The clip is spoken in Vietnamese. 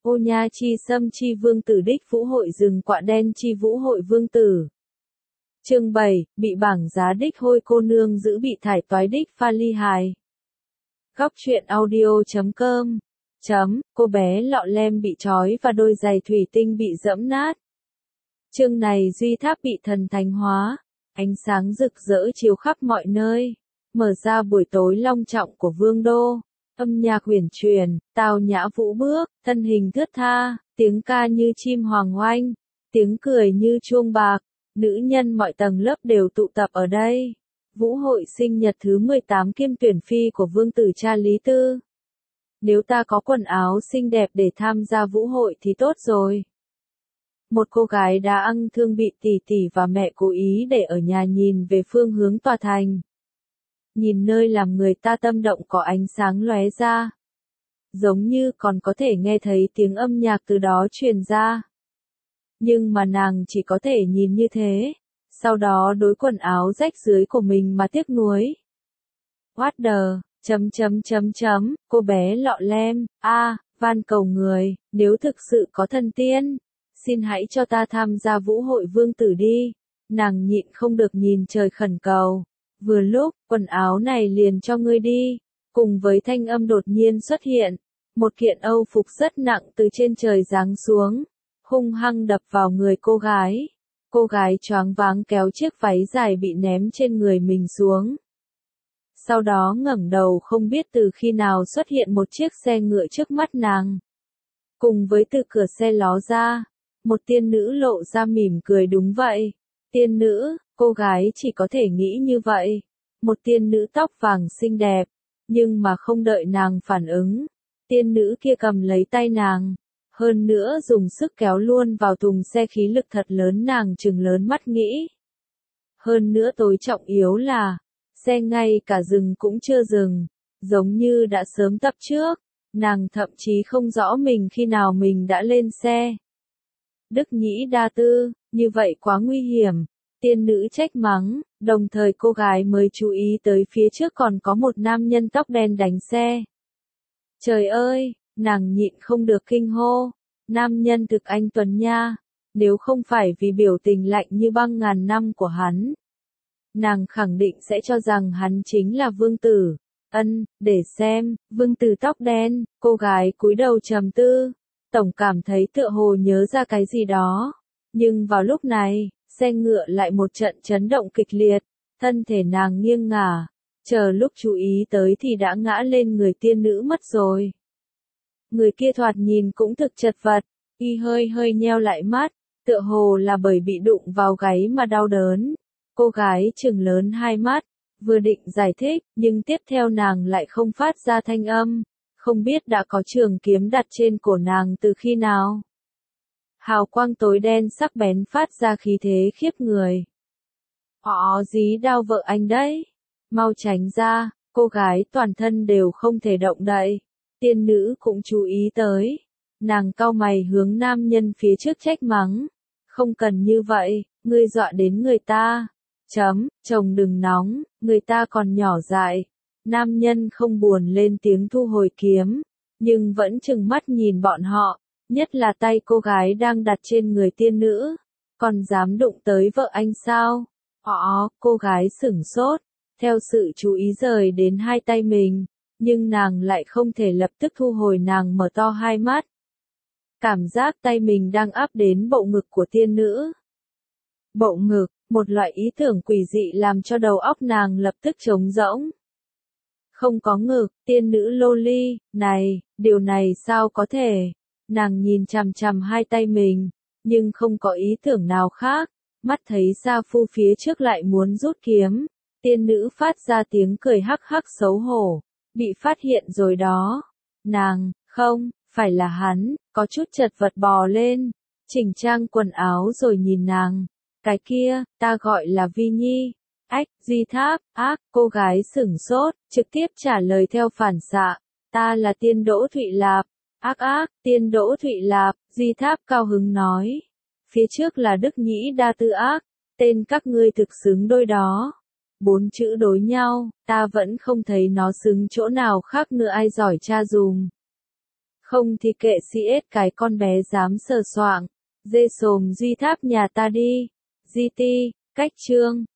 Ô nha chi xâm chi vương tử đích vũ hội rừng quạ đen chi vũ hội vương tử. Chương 7, bị bảng giá đích hôi cô nương giữ bị thải toái đích pha ly hài. Góc truyện audio.com. Cô bé lọ lem bị trói và đôi giày thủy tinh bị dẫm nát. Chương này duy tháp bị thần thánh hóa, ánh sáng rực rỡ chiếu khắp mọi nơi, mở ra buổi tối long trọng của vương đô. Âm nhạc huyền truyền, tao nhã vũ bước, thân hình thướt tha, tiếng ca như chim hoàng oanh, tiếng cười như chuông bạc, nữ nhân mọi tầng lớp đều tụ tập ở đây. Vũ hội sinh nhật thứ 18 kiêm tuyển phi của vương tử cha Lý Tư. Nếu ta có quần áo xinh đẹp để tham gia vũ hội thì tốt rồi. Một cô gái đá ăn thương bị tỷ tỷ và mẹ cố ý để ở nhà nhìn về phương hướng tòa thành. Nhìn nơi làm người ta tâm động có ánh sáng lóe ra. Giống như còn có thể nghe thấy tiếng âm nhạc từ đó truyền ra. Nhưng mà nàng chỉ có thể nhìn như thế, sau đó đối quần áo rách rưới của mình mà tiếc nuối. What the, cô bé lọ lem, van cầu người, nếu thực sự có thần tiên, xin hãy cho ta tham gia vũ hội vương tử đi. Nàng nhịn không được nhìn trời khẩn cầu. Vừa lúc, quần áo này liền cho ngươi đi. Cùng với thanh âm đột nhiên xuất hiện, một kiện âu phục rất nặng từ trên trời giáng xuống, hung hăng đập vào người cô gái. Cô gái choáng váng kéo chiếc váy dài bị ném trên người mình xuống. Sau đó ngẩng đầu không biết từ khi nào xuất hiện một chiếc xe ngựa trước mắt nàng. Cùng với từ cửa xe ló ra, một tiên nữ lộ ra mỉm cười. Đúng vậy, tiên nữ, cô gái chỉ có thể nghĩ như vậy. Một tiên nữ tóc vàng xinh đẹp, nhưng mà không đợi nàng phản ứng, tiên nữ kia cầm lấy tay nàng, hơn nữa dùng sức kéo luôn vào thùng xe, khí lực thật lớn, nàng trừng lớn mắt nghĩ. Hơn nữa tối trọng yếu là, xe ngay cả dừng cũng chưa dừng, giống như đã sớm tập trước, nàng thậm chí không rõ mình khi nào mình đã lên xe. Đức nhĩ đa tư, như vậy quá nguy hiểm, tiên nữ trách mắng, đồng thời cô gái mới chú ý tới phía trước còn có một nam nhân tóc đen đánh xe. Trời ơi, nàng nhịn không được kinh hô, nam nhân thực anh tuấn nha, nếu không phải vì biểu tình lạnh như băng ngàn năm của hắn, nàng khẳng định sẽ cho rằng hắn chính là vương tử. Để xem, vương tử tóc đen, cô gái cúi đầu trầm tư, tổng cảm thấy tựa hồ nhớ ra cái gì đó. Nhưng vào lúc này, xe ngựa lại một trận chấn động kịch liệt, thân thể nàng nghiêng ngả, chờ lúc chú ý tới thì đã ngã lên người tiên nữ mất rồi. Người kia thoạt nhìn cũng thực chật vật, y hơi nheo lại mắt, tựa hồ là bởi bị đụng vào gáy mà đau đớn. Cô gái trừng lớn hai mắt, vừa định giải thích, nhưng tiếp theo nàng lại không phát ra thanh âm, không biết đã có trường kiếm đặt trên cổ nàng từ khi nào. Hào quang tối đen sắc bén phát ra khí thế khiếp người. Họ dí đao vợ anh đấy, mau tránh ra, cô gái toàn thân đều không thể động đậy. Tiên nữ cũng chú ý tới, nàng cau mày hướng nam nhân phía trước trách mắng, không cần như vậy, ngươi dọa đến người ta. Chồng đừng nóng, người ta còn nhỏ dại. Nam nhân không buồn lên tiếng thu hồi kiếm, nhưng vẫn trừng mắt nhìn bọn họ, nhất là tay cô gái đang đặt trên người tiên nữ. Còn dám đụng tới vợ anh sao? Cô gái sửng sốt, theo sự chú ý rời đến hai tay mình, nhưng nàng lại không thể lập tức thu hồi, nàng mở to hai mắt. Cảm giác tay mình đang áp đến bộ ngực của tiên nữ. Bộ ngực, một loại ý tưởng quỷ dị làm cho đầu óc nàng lập tức trống rỗng. Không có ngực, tiên nữ loli, này, điều này sao có thể? Nàng nhìn chằm chằm hai tay mình, nhưng không có ý tưởng nào khác, mắt thấy sa phu phía trước lại muốn rút kiếm. Tiên nữ phát ra tiếng cười hắc hắc xấu hổ, bị phát hiện rồi đó. Nàng, không, phải là hắn, có chút chật vật bò lên, chỉnh trang quần áo rồi nhìn nàng. Cái kia, ta gọi là Vi Nhi. Di Tháp, cô gái sửng sốt, trực tiếp trả lời theo phản xạ. Ta là Tiên Đỗ Thụy Lạp. Tiên Đỗ Thụy Lạp, Di Tháp cao hứng nói. Phía trước là Đức Nhĩ Đa Tư tên các ngươi thực xứng đôi đó. 4 chữ đối nhau, ta vẫn không thấy nó xứng chỗ nào khác nữa, ai giỏi tra dùm. Không thì kệ si ết cái con bé dám sờ soạng. Dê sồm duy tháp nhà ta đi. GT, cách chương.